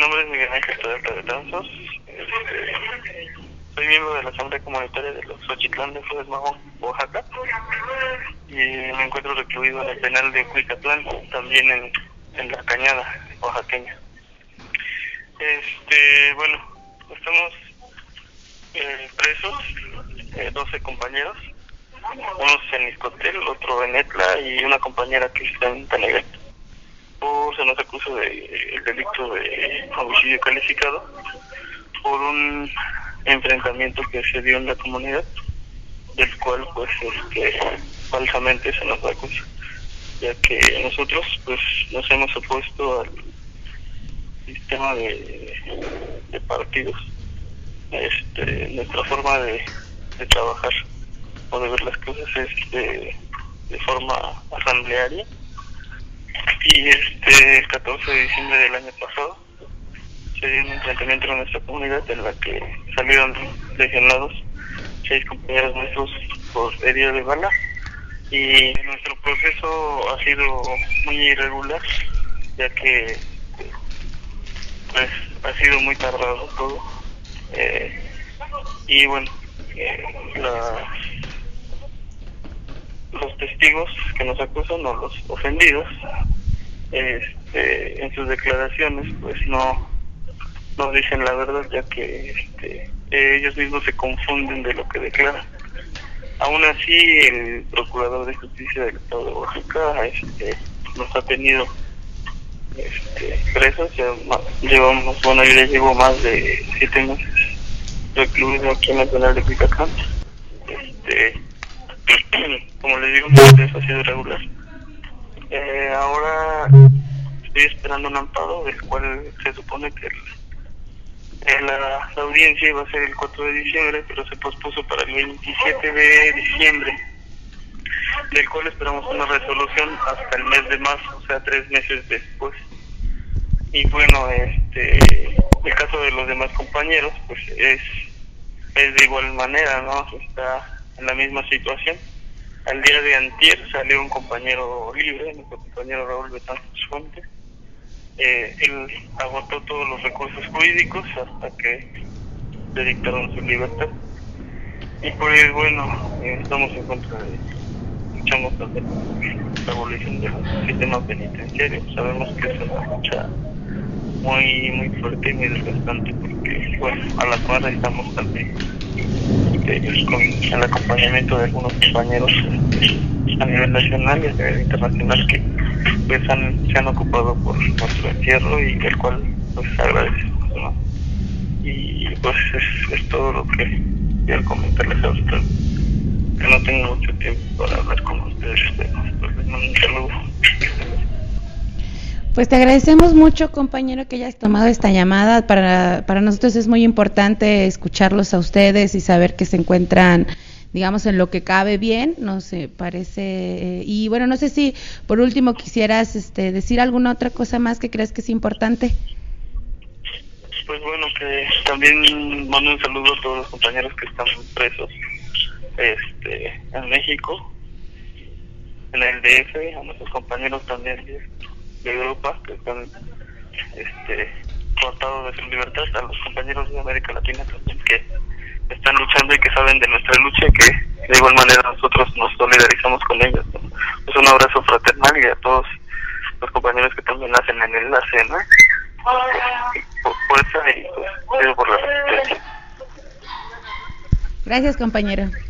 nombre es Miguel Ángel Tadeta de Tanzos. Soy miembro de la Asamblea Comunitaria de los Xochitlán de Flores Magón, Oaxaca, y me encuentro recluido en el penal de Cuicatlán, también en la Cañada oaxaqueña. Bueno, estamos presos, 12 compañeros, unos en Iscotel, otro en Etla y una compañera que está en Tanegal. Se nos acusa del delito de homicidio calificado por un enfrentamiento que se dio en la comunidad, del cual pues falsamente se nos acusa, ya que nosotros pues nos hemos opuesto al sistema de partidos. Nuestra forma de trabajar o de ver las cosas es de forma asamblearia, y el 14 de diciembre del año pasado se dio un enfrentamiento en nuestra comunidad en la que salieron lesionados 6 compañeros nuestros por herida de bala, y nuestro proceso ha sido muy irregular, ya que pues ha sido muy tardado todo, y bueno, los testigos que nos acusan o los ofendidos en sus declaraciones pues no dicen la verdad, ya que ellos mismos se confunden de lo que declaran. Aún así, el Procurador de Justicia del Estado de Oaxaca nos ha tenido presos. Yo ya llevo más de 7 meses recluido aquí en el penal de Cuicatlán. Como les digo, el proceso ha sido irregular. Ahora estoy esperando un amparo, del cual se supone que la audiencia iba a ser el 4 de diciembre, pero se pospuso para el 27 de diciembre, del cual esperamos una resolución hasta el mes de marzo, o sea, 3 meses después. Y bueno, el caso de los demás compañeros pues es de igual manera, ¿no? Está en la misma situación. Al día de antier salió un compañero libre, nuestro compañero Raúl Betanzos Fuentes. Él agotó todos los recursos jurídicos hasta que le dictaron su libertad. Y pues bueno, estamos en contra luchamos contra la abolición del sistema penitenciario. Sabemos que es una lucha muy muy fuerte y muy desgastante, porque bueno, a la par estamos también con el acompañamiento de algunos compañeros a nivel nacional y a nivel internacional que pues se han ocupado por nuestro encierro, y del cual pues agradecemos, ¿no? Y pues es todo lo que quiero comentarles ahorita, que no tengo mucho tiempo para hablar con ustedes, pues les mando un saludo. Pues te agradecemos mucho, compañero, que hayas tomado esta llamada. Para nosotros es muy importante escucharlos a ustedes y saber que se encuentran, digamos, en lo que cabe bien, no sé, parece. Y bueno, no sé si por último quisieras decir alguna otra cosa más que creas que es importante. Pues bueno, que también mando un saludo a todos los compañeros que están presos en México, en el DF, a nuestros compañeros también de Europa que están cortados de su libertad, a los compañeros de América Latina también que están luchando y que saben de nuestra lucha, y que de igual manera nosotros nos solidarizamos con ellos, ¿no? Pues un abrazo fraternal, y a todos los compañeros que también hacen el enlace, ¿no? Por fuerza, y pues pido por la resistencia. Gracias, compañero.